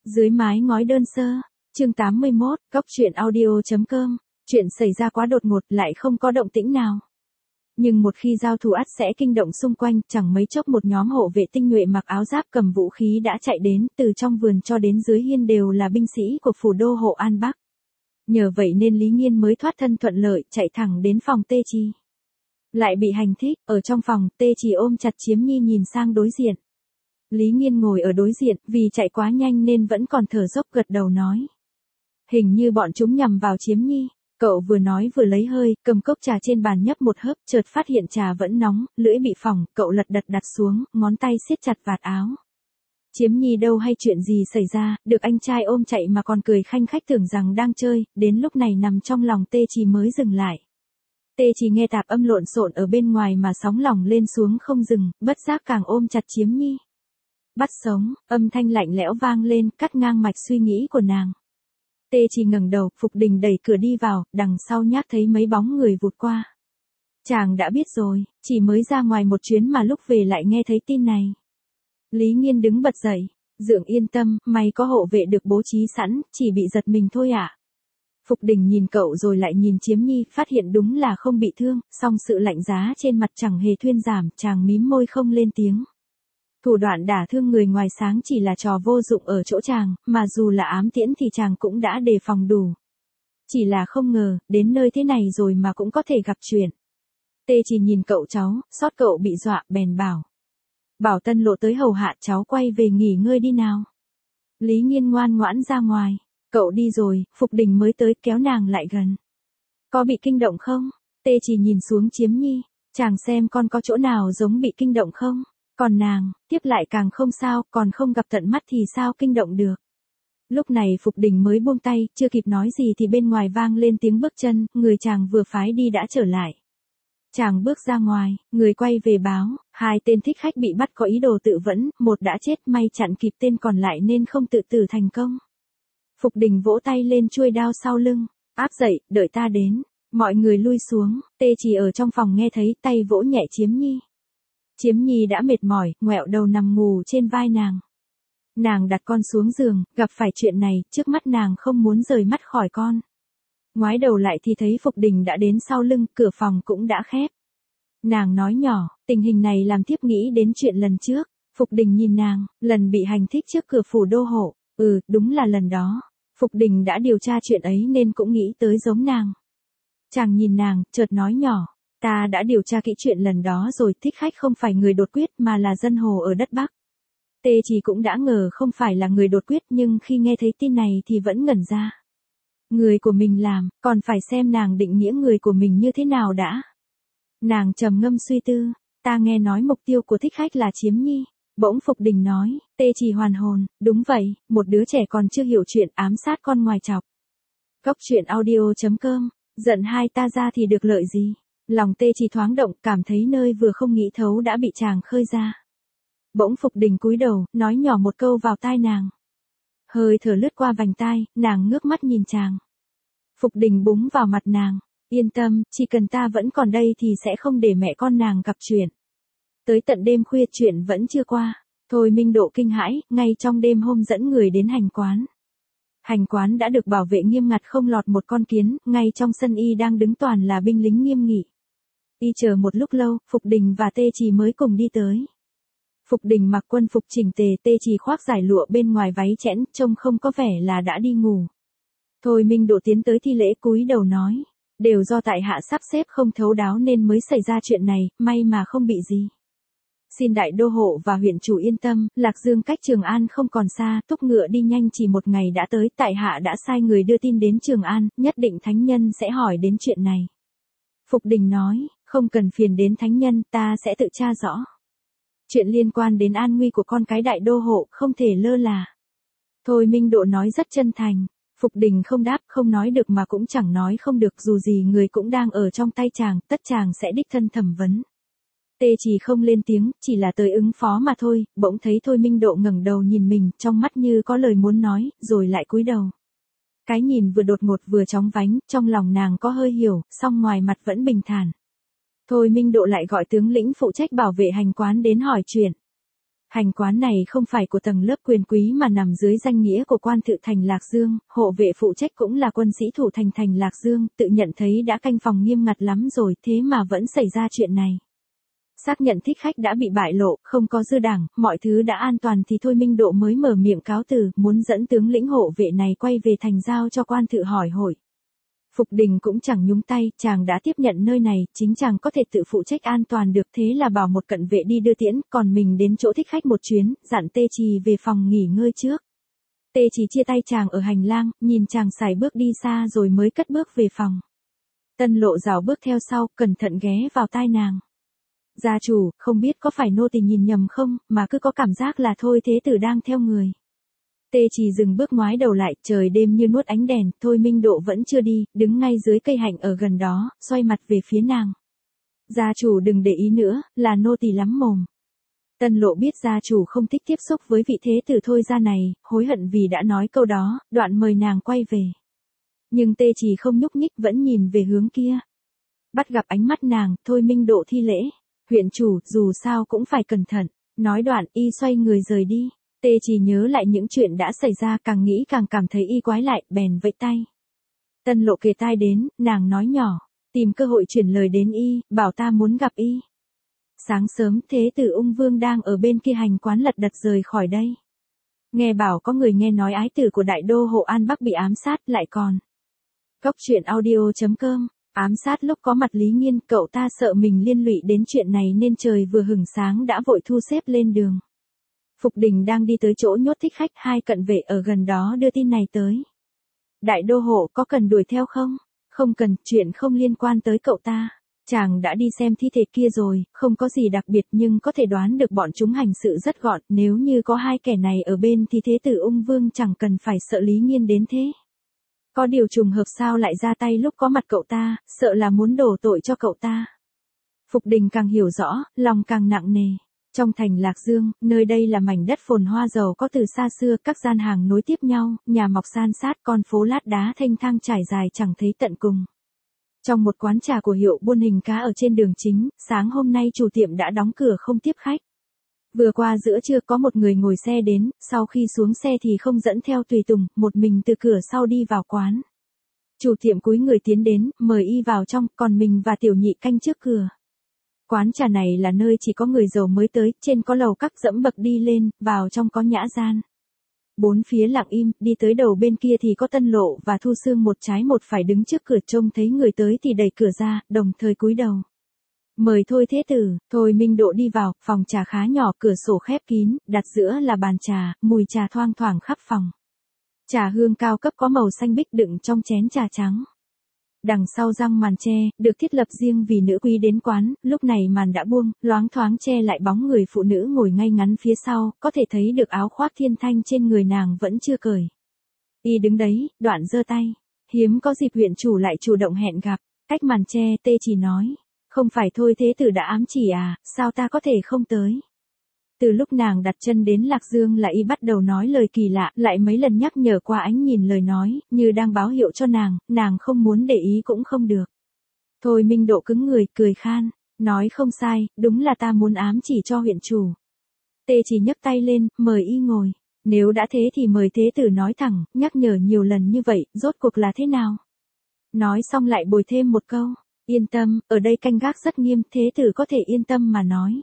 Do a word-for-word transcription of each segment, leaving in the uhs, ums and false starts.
Dưới mái ngói đơn sơ, chương tám mươi mốt, góc truyện audio.com, chuyện xảy ra quá đột ngột lại không có động tĩnh nào. Nhưng một khi giao thủ ắt sẽ kinh động xung quanh, chẳng mấy chốc một nhóm hộ vệ tinh nhuệ mặc áo giáp cầm vũ khí đã chạy đến, từ trong vườn cho đến dưới hiên đều là binh sĩ của phủ đô hộ An Bắc. Nhờ vậy nên Lý Nghiên mới thoát thân thuận lợi, chạy thẳng đến phòng Tê Trì. Lại bị hành thích, ở trong phòng, Tê Trì ôm chặt Chiếm Nhi nhìn sang đối diện. Lý Nghiên ngồi ở đối diện, vì chạy quá nhanh nên vẫn còn thở dốc gật đầu nói. Hình như bọn chúng nhằm vào Chiếm Nhi. Cậu vừa nói vừa lấy hơi, cầm cốc trà trên bàn nhấp một hớp, chợt phát hiện trà vẫn nóng, lưỡi bị phỏng, cậu lật đật đặt xuống, ngón tay siết chặt vạt áo. Chiếm Nhi đâu hay chuyện gì xảy ra, được anh trai ôm chạy mà còn cười khanh khách tưởng rằng đang chơi, đến lúc này nằm trong lòng Tê Trì mới dừng lại. Tê Trì nghe tạp âm lộn xộn ở bên ngoài mà sóng lòng lên xuống không dừng, bất giác càng ôm chặt Chiếm Nhi. Bắt sống, âm thanh lạnh lẽo vang lên, cắt ngang mạch suy nghĩ của nàng. Tê Trì ngẩng đầu, Phục Đình đẩy cửa đi vào, đằng sau nhác thấy mấy bóng người vụt qua. Chàng đã biết rồi, chỉ mới ra ngoài một chuyến mà lúc về lại nghe thấy tin này. Lý Nghiên đứng bật dậy, Dượng yên tâm, may có hộ vệ được bố trí sẵn, chỉ bị giật mình thôi ạ. À? Phục Đình nhìn cậu rồi lại nhìn Chiếm Nhi, phát hiện đúng là không bị thương, song sự lạnh giá trên mặt chẳng hề thuyên giảm, chàng mím môi không lên tiếng. Thủ đoạn đả thương người ngoài sáng chỉ là trò vô dụng ở chỗ chàng, mà dù là ám tiễn thì chàng cũng đã đề phòng đủ. Chỉ là không ngờ, đến nơi thế này rồi mà cũng có thể gặp chuyện. Tê Trì nhìn cậu cháu, xót cậu bị dọa, bèn bảo. Bảo Tân Lộ tới hầu hạ cháu quay về nghỉ ngơi đi nào. Lý Nghiên ngoan ngoãn ra ngoài. Cậu đi rồi, Phục Đình mới tới kéo nàng lại gần. Có bị kinh động không? Tê Trì nhìn xuống Chiếm Nhi. Chàng xem con có chỗ nào giống bị kinh động không? Còn nàng, tiếp lại càng không sao, còn không gặp tận mắt thì sao kinh động được. Lúc này Phục Đình mới buông tay, chưa kịp nói gì thì bên ngoài vang lên tiếng bước chân, người chàng vừa phái đi đã trở lại. Chàng bước ra ngoài, người quay về báo, hai tên thích khách bị bắt có ý đồ tự vẫn, một đã chết may chặn kịp tên còn lại nên không tự tử thành công. Phục Đình vỗ tay lên chuôi đao sau lưng, áp dậy, đợi ta đến. Mọi người lui xuống, Tê Trì ở trong phòng nghe thấy, tay vỗ nhẹ Chiếm Nhi. Chiếm Nhi đã mệt mỏi, ngoẹo đầu nằm ngủ trên vai nàng. Nàng đặt con xuống giường, gặp phải chuyện này, trước mắt nàng không muốn rời mắt khỏi con. Ngoái đầu lại thì thấy Phục Đình đã đến sau lưng, cửa phòng cũng đã khép. Nàng nói nhỏ, tình hình này làm thiếp nghĩ đến chuyện lần trước. Phục Đình nhìn nàng, lần bị hành thích trước cửa phủ đô hộ, ừ, đúng là lần đó. Phục Đình đã điều tra chuyện ấy nên cũng nghĩ tới giống nàng. Chàng nhìn nàng, chợt nói nhỏ. Ta đã điều tra kỹ chuyện lần đó rồi, thích khách không phải người đột quyết mà là dân hồ ở đất Bắc. Tê Trì cũng đã ngờ không phải là người đột quyết nhưng khi nghe thấy tin này thì vẫn ngẩn ra. Người của mình làm, còn phải xem nàng định nghĩa người của mình như thế nào đã. Nàng trầm ngâm suy tư, ta nghe nói mục tiêu của thích khách là Chiếm Nhi. Bỗng Phục Đình nói, Tê Trì hoàn hồn, đúng vậy, một đứa trẻ còn chưa hiểu chuyện ám sát con ngoài chọc. Góc truyện audio.com, giận hai ta ra thì được lợi gì? Lòng Tê Trì thoáng động, cảm thấy nơi vừa không nghĩ thấu đã bị chàng khơi ra. Bỗng Phục Đình cúi đầu, nói nhỏ một câu vào tai nàng. Hơi thở lướt qua vành tai, nàng ngước mắt nhìn chàng. Phục Đình búng vào mặt nàng, yên tâm, chỉ cần ta vẫn còn đây thì sẽ không để mẹ con nàng gặp chuyện. Tới tận đêm khuya chuyện vẫn chưa qua, Thôi Minh Độ kinh hãi, ngay trong đêm hôm dẫn người đến hành quán. Hành quán đã được bảo vệ nghiêm ngặt không lọt một con kiến, ngay trong sân y đang đứng toàn là binh lính nghiêm nghị. Y chờ một lúc lâu, Phục Đình và Tê Trì mới cùng đi tới. Phục Đình mặc quân phục chỉnh tề, Tê Trì khoác giải lụa bên ngoài váy chẽn, trông không có vẻ là đã đi ngủ. Thôi Minh Độ tiến tới thi lễ cúi đầu nói, đều do tại hạ sắp xếp không thấu đáo nên mới xảy ra chuyện này, may mà không bị gì. Xin đại đô hộ và huyện chủ yên tâm, Lạc Dương cách Trường An không còn xa, thúc ngựa đi nhanh chỉ một ngày đã tới, tại hạ đã sai người đưa tin đến Trường An, nhất định thánh nhân sẽ hỏi đến chuyện này. Phục Đình nói, không cần phiền đến thánh nhân, ta sẽ tự tra rõ. Chuyện liên quan đến an nguy của con cái đại đô hộ, không thể lơ là. Thôi Minh Độ nói rất chân thành. Phục Đình không đáp, không nói được mà cũng chẳng nói không được, dù gì người cũng đang ở trong tay chàng, tất chàng sẽ đích thân thẩm vấn. Tê Trì không lên tiếng, chỉ là tới ứng phó mà thôi, bỗng thấy Thôi Minh Độ ngẩng đầu nhìn mình, trong mắt như có lời muốn nói, rồi lại cúi đầu. Cái nhìn vừa đột ngột vừa chóng vánh, trong lòng nàng có hơi hiểu, song ngoài mặt vẫn bình thản. Thôi Minh Độ lại gọi tướng lĩnh phụ trách bảo vệ hành quán đến hỏi chuyện. Hành quán này không phải của tầng lớp quyền quý mà nằm dưới danh nghĩa của quan thự thành Lạc Dương, hộ vệ phụ trách cũng là quân sĩ thủ thành thành Lạc Dương, tự nhận thấy đã canh phòng nghiêm ngặt lắm rồi, thế mà vẫn xảy ra chuyện này. Xác nhận thích khách đã bị bại lộ, không có dư đảng, mọi thứ đã an toàn thì Thôi Minh Độ mới mở miệng cáo từ, muốn dẫn tướng lĩnh hộ vệ này quay về thành giao cho quan thự hỏi hội. Phục Đình cũng chẳng nhúng tay, chàng đã tiếp nhận nơi này, chính chàng có thể tự phụ trách an toàn được, thế là bảo một cận vệ đi đưa tiễn, còn mình đến chỗ thích khách một chuyến, dặn Tê Trì về phòng nghỉ ngơi trước. Tê Trì chia tay chàng ở hành lang, nhìn chàng sải bước đi xa rồi mới cất bước về phòng. Tân Lộ rảo bước theo sau, cẩn thận ghé vào tai nàng. Gia chủ, không biết có phải nô tỳ nhìn nhầm không, mà cứ có cảm giác là Thôi Thế Tử đang theo người. Tê Trì dừng bước ngoái đầu lại, trời đêm như nuốt ánh đèn, Thôi Minh Độ vẫn chưa đi, đứng ngay dưới cây hạnh ở gần đó, xoay mặt về phía nàng. Gia chủ đừng để ý nữa, là nô tỳ lắm mồm. Tân Lộ biết gia chủ không thích tiếp xúc với vị thế tử Thôi gia này, hối hận vì đã nói câu đó, đoạn mời nàng quay về. Nhưng Tê Trì không nhúc nhích vẫn nhìn về hướng kia. Bắt gặp ánh mắt nàng, Thôi Minh Độ thi lễ. Huyện chủ, dù sao cũng phải cẩn thận. Nói đoạn, y xoay người rời đi. Tê Trì nhớ lại những chuyện đã xảy ra, càng nghĩ càng cảm thấy y quái lại, bèn vẫy tay. Tân Lộ kề tai đến, nàng nói nhỏ, tìm cơ hội truyền lời đến y, bảo ta muốn gặp y. Sáng sớm, Thế Tử Ung Vương đang ở bên kia hành quán lật đật rời khỏi đây. Nghe bảo có người nghe nói ái tử của đại đô hộ An Bắc bị ám sát, lại còn. Góc truyện audio chấm com. Ám sát lúc có mặt Lý Nghiên, cậu ta sợ mình liên lụy đến chuyện này nên trời vừa hửng sáng đã vội thu xếp lên đường. Phục Đình đang đi tới chỗ nhốt thích khách, hai cận vệ ở gần đó đưa tin này tới. Đại đô hộ có cần đuổi theo không? Không cần, chuyện không liên quan tới cậu ta. Chàng đã đi xem thi thể kia rồi, không có gì đặc biệt nhưng có thể đoán được bọn chúng hành sự rất gọn, nếu như có hai kẻ này ở bên thì Thế Tử Ung Vương chẳng cần phải sợ Lý Nghiên đến thế. Có điều trùng hợp sao lại ra tay lúc có mặt cậu ta, sợ là muốn đổ tội cho cậu ta. Phục Đình càng hiểu rõ, lòng càng nặng nề. Trong thành Lạc Dương, nơi đây là mảnh đất phồn hoa giàu có từ xa xưa, các gian hàng nối tiếp nhau, nhà mọc san sát, con phố lát đá thênh thang trải dài chẳng thấy tận cùng. Trong một quán trà của hiệu buôn hình cá ở trên đường chính, sáng hôm nay chủ tiệm đã đóng cửa không tiếp khách. Vừa qua giữa trưa có một người ngồi xe đến, sau khi xuống xe thì không dẫn theo tùy tùng, một mình từ cửa sau đi vào quán. Chủ tiệm cúi người tiến đến, mời y vào trong, còn mình và tiểu nhị canh trước cửa. Quán trà này là nơi chỉ có người giàu mới tới, trên có lầu các dẫm bậc đi lên, vào trong có nhã gian. Bốn phía lặng im, đi tới đầu bên kia thì có Tân Lộ và Thu Sương một trái một phải đứng trước cửa, trông thấy người tới thì đẩy cửa ra, đồng thời cúi đầu. Mời Thôi Thế Tử. Thôi Minh Độ đi vào, phòng trà khá nhỏ, cửa sổ khép kín, đặt giữa là bàn trà, mùi trà thoang thoảng khắp phòng. Trà hương cao cấp có màu xanh biếc đựng trong chén trà trắng. Đằng sau răng màn tre, được thiết lập riêng vì nữ quý đến quán, lúc này màn đã buông, loáng thoáng che lại bóng người phụ nữ ngồi ngay ngắn phía sau, có thể thấy được áo khoác thiên thanh trên người nàng vẫn chưa cởi. Y đứng đấy, đoạn giơ tay. Hiếm có dịp huyện chủ lại chủ động hẹn gặp, cách màn tre, Tê Trì nói. Không phải Thôi Thế Tử đã ám chỉ à, sao ta có thể không tới? Từ lúc nàng đặt chân đến Lạc Dương là y bắt đầu nói lời kỳ lạ, lại mấy lần nhắc nhở qua ánh nhìn lời nói, như đang báo hiệu cho nàng, nàng không muốn để ý cũng không được. Thôi Minh Độ cứng người, cười khan, nói không sai, đúng là ta muốn ám chỉ cho huyện chủ. Tê Chỉ nhấc tay lên, mời y ngồi. Nếu đã thế thì mời Thế Tử nói thẳng, nhắc nhở nhiều lần như vậy, rốt cuộc là thế nào? Nói xong lại bồi thêm một câu. Yên tâm, ở đây canh gác rất nghiêm, Thế Tử có thể yên tâm mà nói.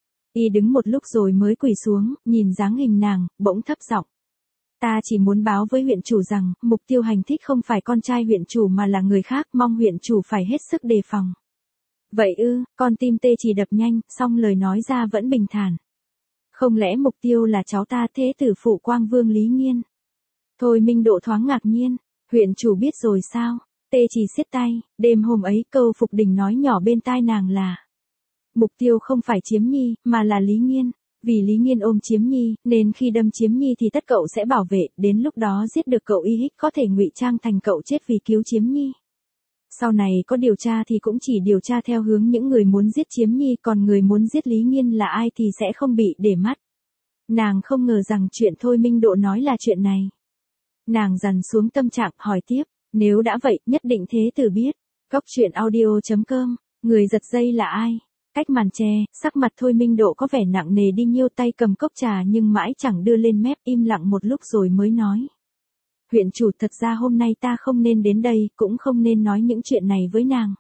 Y đứng một lúc rồi mới quỳ xuống, nhìn dáng hình nàng, bỗng thấp giọng. Ta chỉ muốn báo với huyện chủ rằng, mục tiêu hành thích không phải con trai huyện chủ mà là người khác, mong huyện chủ phải hết sức đề phòng. Vậy ư, con tim Tê Chỉ đập nhanh, song lời nói ra vẫn bình thản. Không lẽ mục tiêu là cháu ta, Thế Tử phụ Quang Vương Lý Nghiên? Thôi Minh Độ thoáng ngạc nhiên, huyện chủ biết rồi sao? Tê Chỉ siết tay, đêm hôm ấy câu Phục Đình nói nhỏ bên tai nàng là. Mục tiêu không phải Chiếm Nhi, mà là Lý Nghiên. Vì Lý Nghiên ôm Chiếm Nhi, nên khi đâm Chiếm Nhi thì tất cậu sẽ bảo vệ, đến lúc đó giết được cậu y hích có thể ngụy trang thành cậu chết vì cứu Chiếm Nhi. Sau này có điều tra thì cũng chỉ điều tra theo hướng những người muốn giết Chiếm Nhi, còn người muốn giết Lý Nghiên là ai thì sẽ không bị để mắt. Nàng không ngờ rằng chuyện Thôi Minh Độ nói là chuyện này. Nàng dằn xuống tâm trạng, hỏi tiếp, nếu đã vậy, nhất định Thế Tử biết. Góc truyện audio chấm com, người giật dây là ai? Cách màn che, sắc mặt Thôi Minh Độ có vẻ nặng nề đi nhiêu, tay cầm cốc trà nhưng mãi chẳng đưa lên mép, im lặng một lúc rồi mới nói. Huyện chủ, thật ra hôm nay ta không nên đến đây, cũng không nên nói những chuyện này với nàng.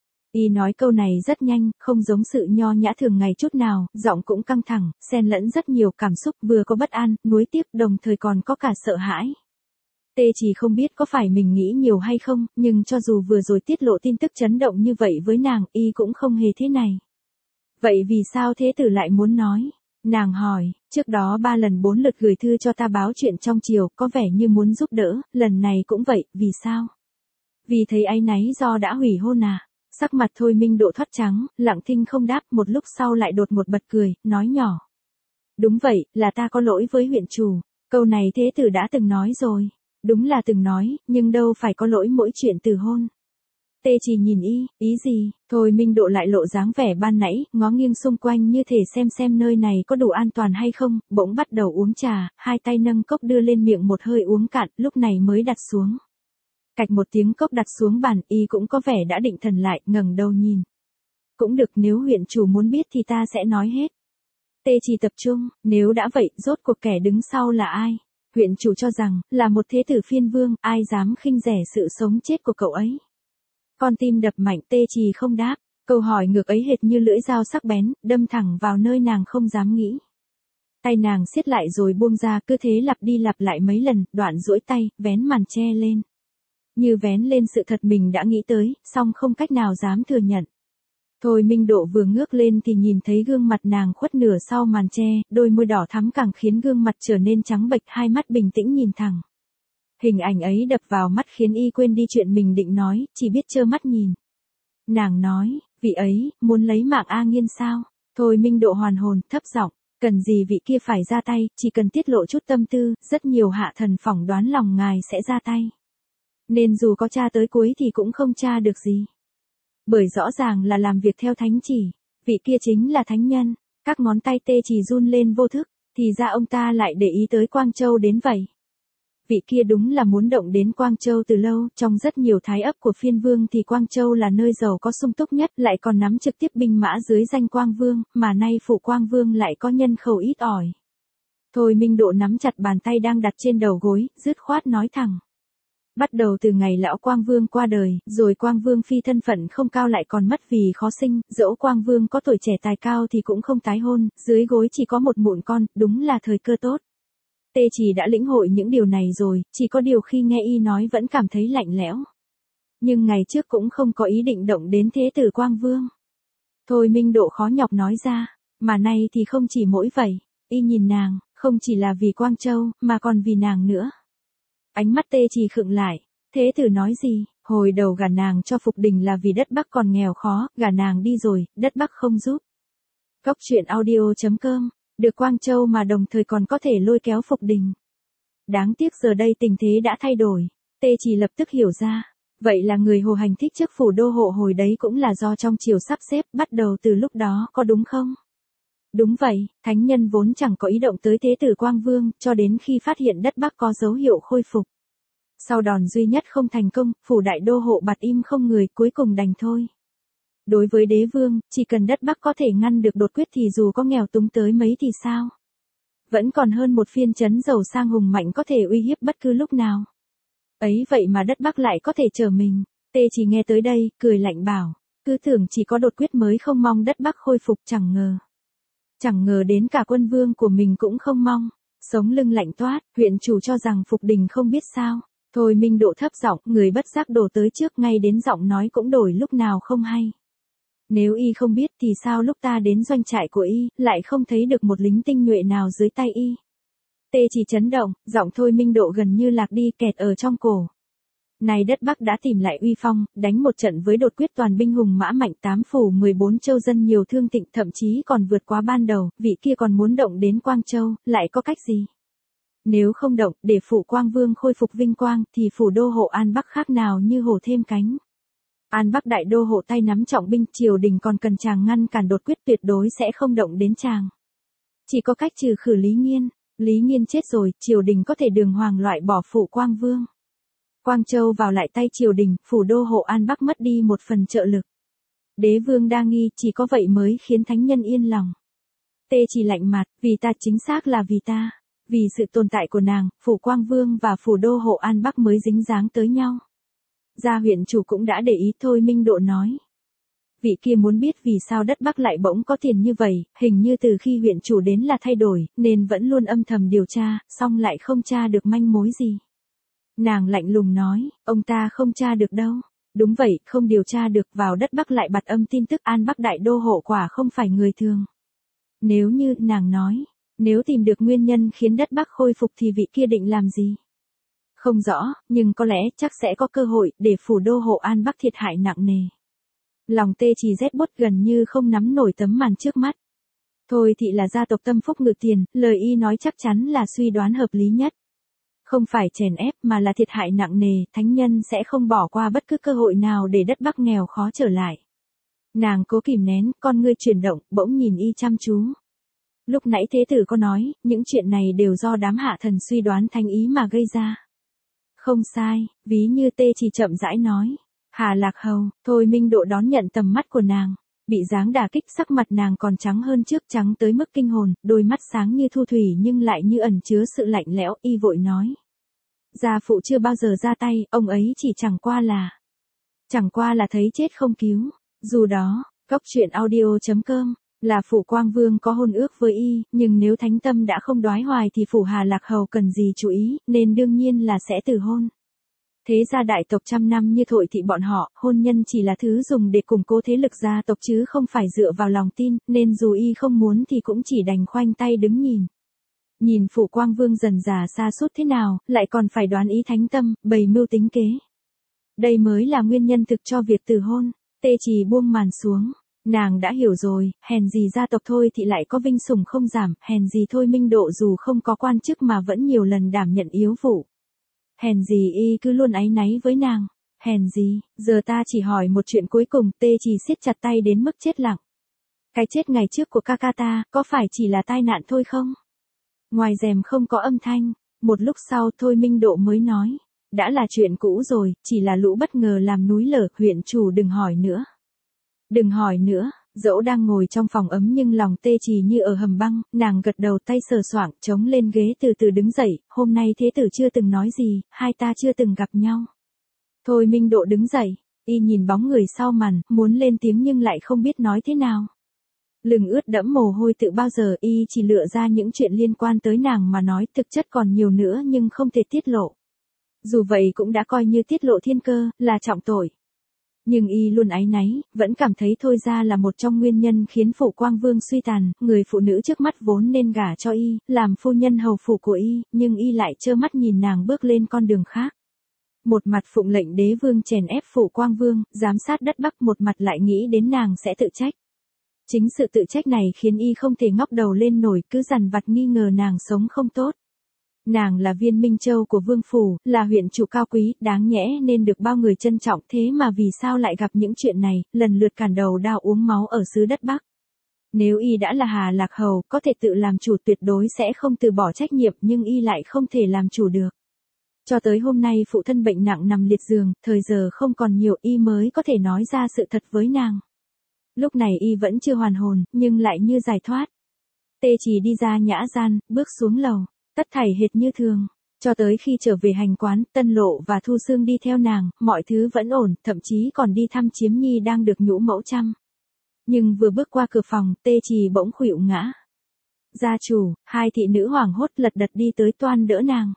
Y nói câu này rất nhanh, không giống sự nho nhã thường ngày chút nào, giọng cũng căng thẳng, xen lẫn rất nhiều cảm xúc, vừa có bất an, nuối tiếc, đồng thời còn có cả sợ hãi. Tê chỉ không biết có phải mình nghĩ nhiều hay không, nhưng cho dù vừa rồi tiết lộ tin tức chấn động như vậy với nàng, y cũng không hề thế này. Vậy vì sao thế tử lại muốn nói? Nàng hỏi, trước đó ba lần bốn lượt gửi thư cho ta báo chuyện trong chiều, có vẻ như muốn giúp đỡ, lần này cũng vậy, vì sao? Vì thấy áy náy do đã hủy hôn à? Sắc mặt Thôi Minh Độ thoát trắng, lặng thinh không đáp, một lúc sau lại đột một bật cười, nói nhỏ. Đúng vậy, là ta có lỗi với huyện chủ, câu này thế tử đã từng nói rồi. Đúng là từng nói, nhưng đâu phải có lỗi mỗi chuyện từ hôn. Tê chỉ nhìn y, ý gì? Thôi Minh Độ lại lộ dáng vẻ ban nãy, ngó nghiêng xung quanh như thể xem xem nơi này có đủ an toàn hay không, bỗng bắt đầu uống trà, hai tay nâng cốc đưa lên miệng một hơi uống cạn, lúc này mới đặt xuống. Cạch một tiếng cốc đặt xuống bàn, y cũng có vẻ đã định thần lại, ngẩng đầu nhìn. Cũng được, nếu huyện chủ muốn biết thì ta sẽ nói hết. Tê chỉ tập trung, nếu đã vậy, rốt cuộc kẻ đứng sau là ai? Huyện chủ cho rằng, là một thế tử phiên vương, ai dám khinh rẻ sự sống chết của cậu ấy. Con tim đập mạnh, Tê chỉ không đáp, câu hỏi ngược ấy hệt như lưỡi dao sắc bén, đâm thẳng vào nơi nàng không dám nghĩ. Tay nàng siết lại rồi buông ra, cứ thế lặp đi lặp lại mấy lần, đoạn duỗi tay, vén màn che lên. Như vén lên sự thật mình đã nghĩ tới, song không cách nào dám thừa nhận. Thôi Minh Độ vừa ngước lên thì nhìn thấy gương mặt nàng khuất nửa sau màn che, đôi môi đỏ thắm càng khiến gương mặt trở nên trắng bệch, hai mắt bình tĩnh nhìn thẳng. Hình ảnh ấy đập vào mắt khiến y quên đi chuyện mình định nói, chỉ biết trơ mắt nhìn. Nàng nói, vị ấy, muốn lấy mạng A Nghiên sao? Thôi Minh Độ hoàn hồn, thấp giọng, cần gì vị kia phải ra tay, chỉ cần tiết lộ chút tâm tư, rất nhiều hạ thần phỏng đoán lòng ngài sẽ ra tay. Nên dù có tra tới cuối thì cũng không tra được gì. Bởi rõ ràng là làm việc theo thánh chỉ, vị kia chính là thánh nhân, các ngón tay Tê chỉ run lên vô thức, thì ra ông ta lại để ý tới Quang Châu đến vậy. Vị kia đúng là muốn động đến Quang Châu từ lâu, trong rất nhiều thái ấp của phiên vương thì Quang Châu là nơi giàu có sung túc nhất, lại còn nắm trực tiếp binh mã dưới danh Quang Vương, mà nay phụ Quang Vương lại có nhân khẩu ít ỏi. Thôi Minh Độ nắm chặt bàn tay đang đặt trên đầu gối, dứt khoát nói thẳng. Bắt đầu từ ngày lão Quang Vương qua đời, rồi Quang Vương phi thân phận không cao lại còn mất vì khó sinh, dẫu Quang Vương có tuổi trẻ tài cao thì cũng không tái hôn, dưới gối chỉ có một mụn con, đúng là thời cơ tốt. Tê chỉ đã lĩnh hội những điều này rồi, chỉ có điều khi nghe y nói vẫn cảm thấy lạnh lẽo. Nhưng ngày trước cũng không có ý định động đến thế tử Quang Vương. Thôi Minh Độ khó nhọc nói ra, mà nay thì không chỉ mỗi vậy, y nhìn nàng, không chỉ là vì Quang Châu, mà còn vì nàng nữa. Ánh mắt Tê chỉ khựng lại, thế tử nói gì, hồi đầu gả nàng cho Phục Đình là vì đất Bắc còn nghèo khó, gả nàng đi rồi, đất Bắc không giúp. Góc truyện audio chấm com, được Quang Châu mà đồng thời còn có thể lôi kéo Phục Đình. Đáng tiếc giờ đây tình thế đã thay đổi, Tê chỉ lập tức hiểu ra, vậy là người Hồ Hành thích chức phủ đô hộ hồi đấy cũng là do trong triều sắp xếp, bắt đầu từ lúc đó, có đúng không? Đúng vậy, thánh nhân vốn chẳng có ý động tới thế tử Quang Vương, cho đến khi phát hiện đất Bắc có dấu hiệu khôi phục. Sau đòn duy nhất không thành công, phủ đại đô hộ bặt im không người, cuối cùng đành thôi. Đối với đế vương, chỉ cần đất Bắc có thể ngăn được đột quyết thì dù có nghèo túng tới mấy thì sao? Vẫn còn hơn một phiên trấn giàu sang hùng mạnh có thể uy hiếp bất cứ lúc nào. Ấy vậy mà đất Bắc lại có thể chờ mình. Tê chỉ nghe tới đây, cười lạnh bảo, cứ tưởng chỉ có đột quyết mới không mong đất Bắc khôi phục, chẳng ngờ. Chẳng ngờ đến cả quân vương của mình cũng không mong. Sống lưng lạnh toát, huyện chủ cho rằng Phục Đình không biết sao. Thôi Minh Độ thấp giọng, người bất giác đổ tới trước, ngay đến giọng nói cũng đổi lúc nào không hay. Nếu y không biết thì sao lúc ta đến doanh trại của y, lại không thấy được một lính tinh nhuệ nào dưới tay y. Tê chỉ chấn động, giọng Thôi Minh Độ gần như lạc đi, kẹt ở trong cổ. Này đất Bắc đã tìm lại uy phong, đánh một trận với đột quyết toàn binh hùng mã mạnh, tám phủ mười bốn châu dân nhiều thương thịnh, thậm chí còn vượt quá ban đầu, vị kia còn muốn động đến Quang Châu, lại có cách gì? Nếu không động, để phủ Quang Vương khôi phục vinh quang, thì phủ đô hộ An Bắc khác nào như hổ thêm cánh. An Bắc đại đô hộ tay nắm trọng binh, triều đình còn cần chàng ngăn cản đột quyết, tuyệt đối sẽ không động đến chàng. Chỉ có cách trừ khử Lý Nghiên, Lý Nghiên chết rồi, triều đình có thể đường hoàng loại bỏ phủ Quang Vương. Quang Châu vào lại tay triều đình, phủ đô hộ An Bắc mất đi một phần trợ lực. Đế vương đa nghi, chỉ có vậy mới khiến thánh nhân yên lòng. Tê chỉ lạnh mặt, vì ta, chính xác là vì ta. Vì sự tồn tại của nàng, phủ Quang Vương và phủ đô hộ An Bắc mới dính dáng tới nhau. Gia huyện chủ cũng đã để ý. Thôi Minh Độ nói. Vị kia muốn biết vì sao đất Bắc lại bỗng có tiền như vậy, hình như từ khi huyện chủ đến là thay đổi, nên vẫn luôn âm thầm điều tra, song lại không tra được manh mối gì. Nàng lạnh lùng nói, ông ta không tra được đâu. Đúng vậy, không điều tra được, vào đất Bắc lại bặt âm tin tức An Bắc đại đô hộ quả không phải người thường. Nếu như, nàng nói, nếu tìm được nguyên nhân khiến đất Bắc khôi phục thì vị kia định làm gì? Không rõ, nhưng có lẽ chắc sẽ có cơ hội để phủ đô hộ An Bắc thiệt hại nặng nề. Lòng Tê Chỉ rét buốt gần như không nắm nổi tấm màn trước mắt. Thôi thị là gia tộc tâm phúc ngự tiền, lời y nói chắc chắn là suy đoán hợp lý nhất. Không phải chèn ép mà là thiệt hại nặng nề, thánh nhân sẽ không bỏ qua bất cứ cơ hội nào để đất Bắc nghèo khó trở lại. Nàng cố kìm nén, con ngươi chuyển động, bỗng nhìn y chăm chú. Lúc nãy thế tử có nói, những chuyện này đều do đám hạ thần suy đoán thánh ý mà gây ra. Không sai, ví như Tê Chỉ chậm rãi nói. Hà Lạc Hầu, Thôi Minh Độ đón nhận tầm mắt của nàng. Bị giáng đả kích, sắc mặt nàng còn trắng hơn trước, trắng tới mức kinh hồn, đôi mắt sáng như thu thủy nhưng lại như ẩn chứa sự lạnh lẽo. Y vội nói. Gia phụ chưa bao giờ ra tay, ông ấy chỉ chẳng qua là. Chẳng qua là thấy chết không cứu. Dù đó, Cóc truyện audio chấm com, là phủ Quang Vương có hôn ước với y, nhưng nếu thánh tâm đã không đoái hoài thì phủ Hà Lạc Hầu cần gì chú ý, nên đương nhiên là sẽ từ hôn. Thế gia đại tộc trăm năm như Thôi thị bọn họ, hôn nhân chỉ là thứ dùng để củng cố thế lực gia tộc chứ không phải dựa vào lòng tin, nên dù y không muốn thì cũng chỉ đành khoanh tay đứng nhìn. Nhìn phủ Quang Vương dần già sa sút thế nào, lại còn phải đoán ý thánh tâm, bày mưu tính kế. Đây mới là nguyên nhân thực cho việc từ hôn. Tê Chỉ buông màn xuống. Nàng đã hiểu rồi, hèn gì gia tộc Thôi thị lại có vinh sủng không giảm, hèn gì Thôi Minh Độ dù không có quan chức mà vẫn nhiều lần đảm nhận yếu vụ. Hèn gì y cứ luôn áy náy với nàng. Hèn gì, giờ ta chỉ hỏi một chuyện cuối cùng. Tê Chỉ siết chặt tay đến mức chết lặng. Cái chết ngày trước của ca ca ta, có phải chỉ là tai nạn thôi không? Ngoài rèm không có âm thanh. Một lúc sau Thôi Minh Độ mới nói. Đã là chuyện cũ rồi, chỉ là lũ bất ngờ làm núi lở, huyện chủ đừng hỏi nữa. Đừng hỏi nữa. Dẫu đang ngồi trong phòng ấm nhưng lòng Tê Chỉ như ở hầm băng, nàng gật đầu, tay sờ soạng, chống lên ghế từ từ đứng dậy. Hôm nay thế tử chưa từng nói gì, hai ta chưa từng gặp nhau. Thôi Minh Độ đứng dậy, y nhìn bóng người sau màn, muốn lên tiếng nhưng lại không biết nói thế nào. Lưng ướt đẫm mồ hôi, tự bao giờ y chỉ lựa ra những chuyện liên quan tới nàng mà nói, thực chất còn nhiều nữa nhưng không thể tiết lộ. Dù vậy cũng đã coi như tiết lộ thiên cơ, là trọng tội. Nhưng y luôn áy náy, vẫn cảm thấy Thôi ra là một trong nguyên nhân khiến phủ Quang Vương suy tàn, người phụ nữ trước mắt vốn nên gả cho y, làm phu nhân hầu phủ của y, nhưng y lại trơ mắt nhìn nàng bước lên con đường khác. Một mặt phụng lệnh đế vương chèn ép phủ Quang Vương, giám sát đất Bắc, một mặt lại nghĩ đến nàng sẽ tự trách. Chính sự tự trách này khiến y không thể ngóc đầu lên nổi, cứ dằn vặt nghi ngờ nàng sống không tốt. Nàng là viên minh châu của vương phủ, là huyện chủ cao quý, đáng nhẽ nên được bao người trân trọng, thế mà vì sao lại gặp những chuyện này, lần lượt cản đầu đao uống máu ở xứ đất Bắc. Nếu y đã là Hà Lạc Hầu, có thể tự làm chủ, tuyệt đối sẽ không từ bỏ trách nhiệm, nhưng y lại không thể làm chủ được. Cho tới hôm nay phụ thân bệnh nặng nằm liệt giường, thời giờ không còn nhiều, y mới có thể nói ra sự thật với nàng. Lúc này y vẫn chưa hoàn hồn, nhưng lại như giải thoát. Tê Chỉ đi ra nhã gian, bước xuống lầu. Tất thảy hệt như thường. Cho tới khi trở về hành quán, Tân Lộ và Thu Sương đi theo nàng, mọi thứ vẫn ổn, thậm chí còn đi thăm Chiếm Nhi đang được nhũ mẫu chăm. Nhưng vừa bước qua cửa phòng, Tê Chỉ bỗng khuỵu ngã. Gia chủ, hai thị nữ hoảng hốt lật đật đi tới toan đỡ nàng.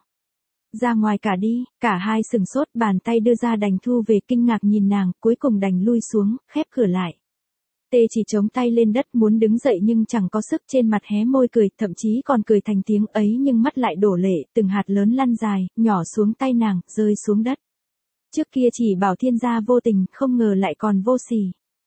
Ra ngoài cả đi, cả hai sừng sốt, bàn tay đưa ra đành thu về, kinh ngạc nhìn nàng, cuối cùng đành lui xuống, khép cửa lại. Tê Chỉ chống tay lên đất muốn đứng dậy nhưng chẳng có sức, trên mặt hé môi cười, thậm chí còn cười thành tiếng ấy nhưng mắt lại đổ lệ, từng hạt lớn lăn dài, nhỏ xuống tay nàng, rơi xuống đất. Trước kia chỉ bảo thiên gia vô tình, không ngờ lại còn vô sỉ.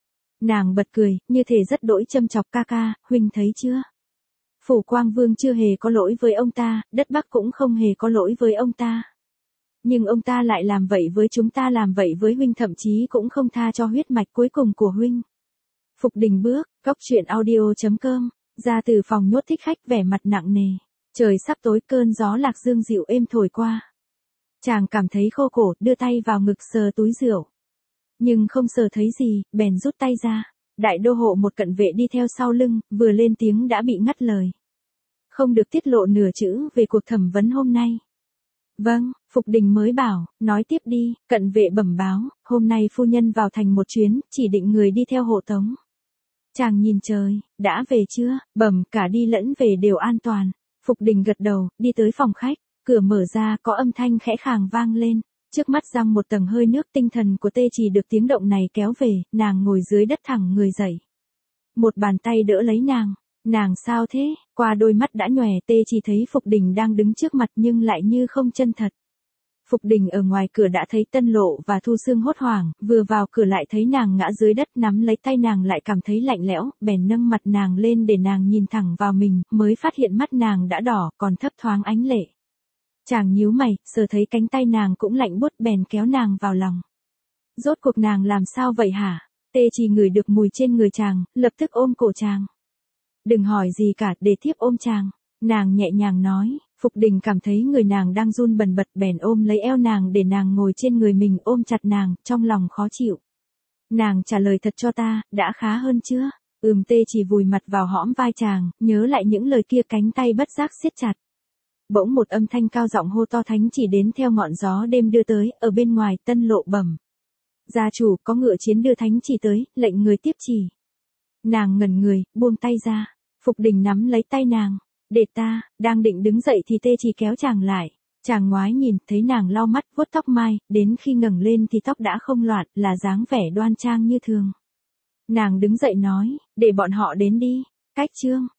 Nàng bật cười, như thể rất đỗi châm chọc, ca ca, huynh thấy chưa? Phủ Quang Vương chưa hề có lỗi với ông ta, đất Bắc cũng không hề có lỗi với ông ta. Nhưng ông ta lại làm vậy với chúng ta, làm vậy với huynh, thậm chí cũng không tha cho huyết mạch cuối cùng của huynh. Phục Đình bước, Cóc truyện audio chấm com, ra từ phòng nhốt thích khách, vẻ mặt nặng nề. Trời sắp tối, cơn gió lạc dương dịu êm thổi qua. Chàng cảm thấy khô cổ, đưa tay vào ngực sờ túi rượu. Nhưng không sờ thấy gì, bèn rút tay ra. Đại đô hộ một cận vệ đi theo sau lưng, vừa lên tiếng đã bị ngắt lời. Không được tiết lộ nửa chữ về cuộc thẩm vấn hôm nay. Vâng, Phục Đình mới bảo, nói tiếp đi, cận vệ bẩm báo, hôm nay phu nhân vào thành một chuyến, chỉ định người đi theo hộ tống. Chàng nhìn trời, đã về chưa, bẩm cả đi lẫn về đều an toàn. Phục Đình gật đầu, đi tới phòng khách, cửa mở ra có âm thanh khẽ khàng vang lên. Trước mắt răng một tầng hơi nước, tinh thần của Tê Chỉ được tiếng động này kéo về, nàng ngồi dưới đất thẳng người dậy. Một bàn tay đỡ lấy nàng, nàng sao thế, qua đôi mắt đã nhòe Tê Chỉ thấy Phục Đình đang đứng trước mặt nhưng lại như không chân thật. Phục Đình ở ngoài cửa đã thấy Tân Lộ và Thu Sương hốt hoảng, vừa vào cửa lại thấy nàng ngã dưới đất, nắm lấy tay nàng lại cảm thấy lạnh lẽo, bèn nâng mặt nàng lên để nàng nhìn thẳng vào mình, mới phát hiện mắt nàng đã đỏ, còn thấp thoáng ánh lệ. Chàng nhíu mày, sờ thấy cánh tay nàng cũng lạnh buốt, bèn kéo nàng vào lòng. Rốt cuộc nàng làm sao vậy hả? Tê Chỉ ngửi được mùi trên người chàng, lập tức ôm cổ chàng. Đừng hỏi gì cả, để thiếp ôm chàng. Nàng nhẹ nhàng nói. Phục Đình cảm thấy người nàng đang run bần bật, bèn ôm lấy eo nàng để nàng ngồi trên người mình, ôm chặt nàng, trong lòng khó chịu. Nàng trả lời thật cho ta, đã khá hơn chưa? Ừm. Tê Chỉ vùi mặt vào hõm vai chàng, nhớ lại những lời kia, cánh tay bất giác siết chặt. Bỗng một âm thanh cao giọng hô to thánh chỉ đến theo ngọn gió đêm đưa tới, ở bên ngoài. Tân Lộ bẩm. Gia chủ, có ngựa chiến đưa thánh chỉ tới, lệnh người tiếp chỉ. Nàng ngẩn người, buông tay ra. Phục Đình nắm lấy tay nàng. Để ta, đang định đứng dậy thì Tê Chỉ kéo chàng lại. Chàng ngoái nhìn, thấy nàng lau mắt, vuốt tóc mai, đến khi ngẩng lên thì tóc đã không loạn, là dáng vẻ đoan trang như thường. Nàng đứng dậy nói, để bọn họ đến đi. Cách chương